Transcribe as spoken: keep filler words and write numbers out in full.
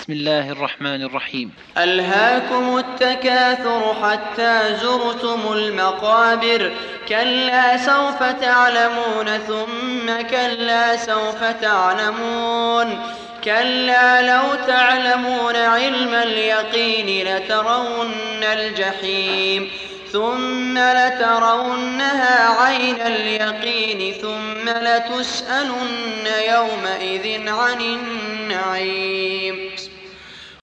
بسم الله الرحمن الرحيم. ألهاكم التكاثر حتى زرتم المقابر كلا سوف تعلمون ثم كلا سوف تعلمون كلا لو تعلمون علم اليقين لترون الجحيم ثم لترونها عين اليقين ثم لتسألن يومئذ عن النعيم.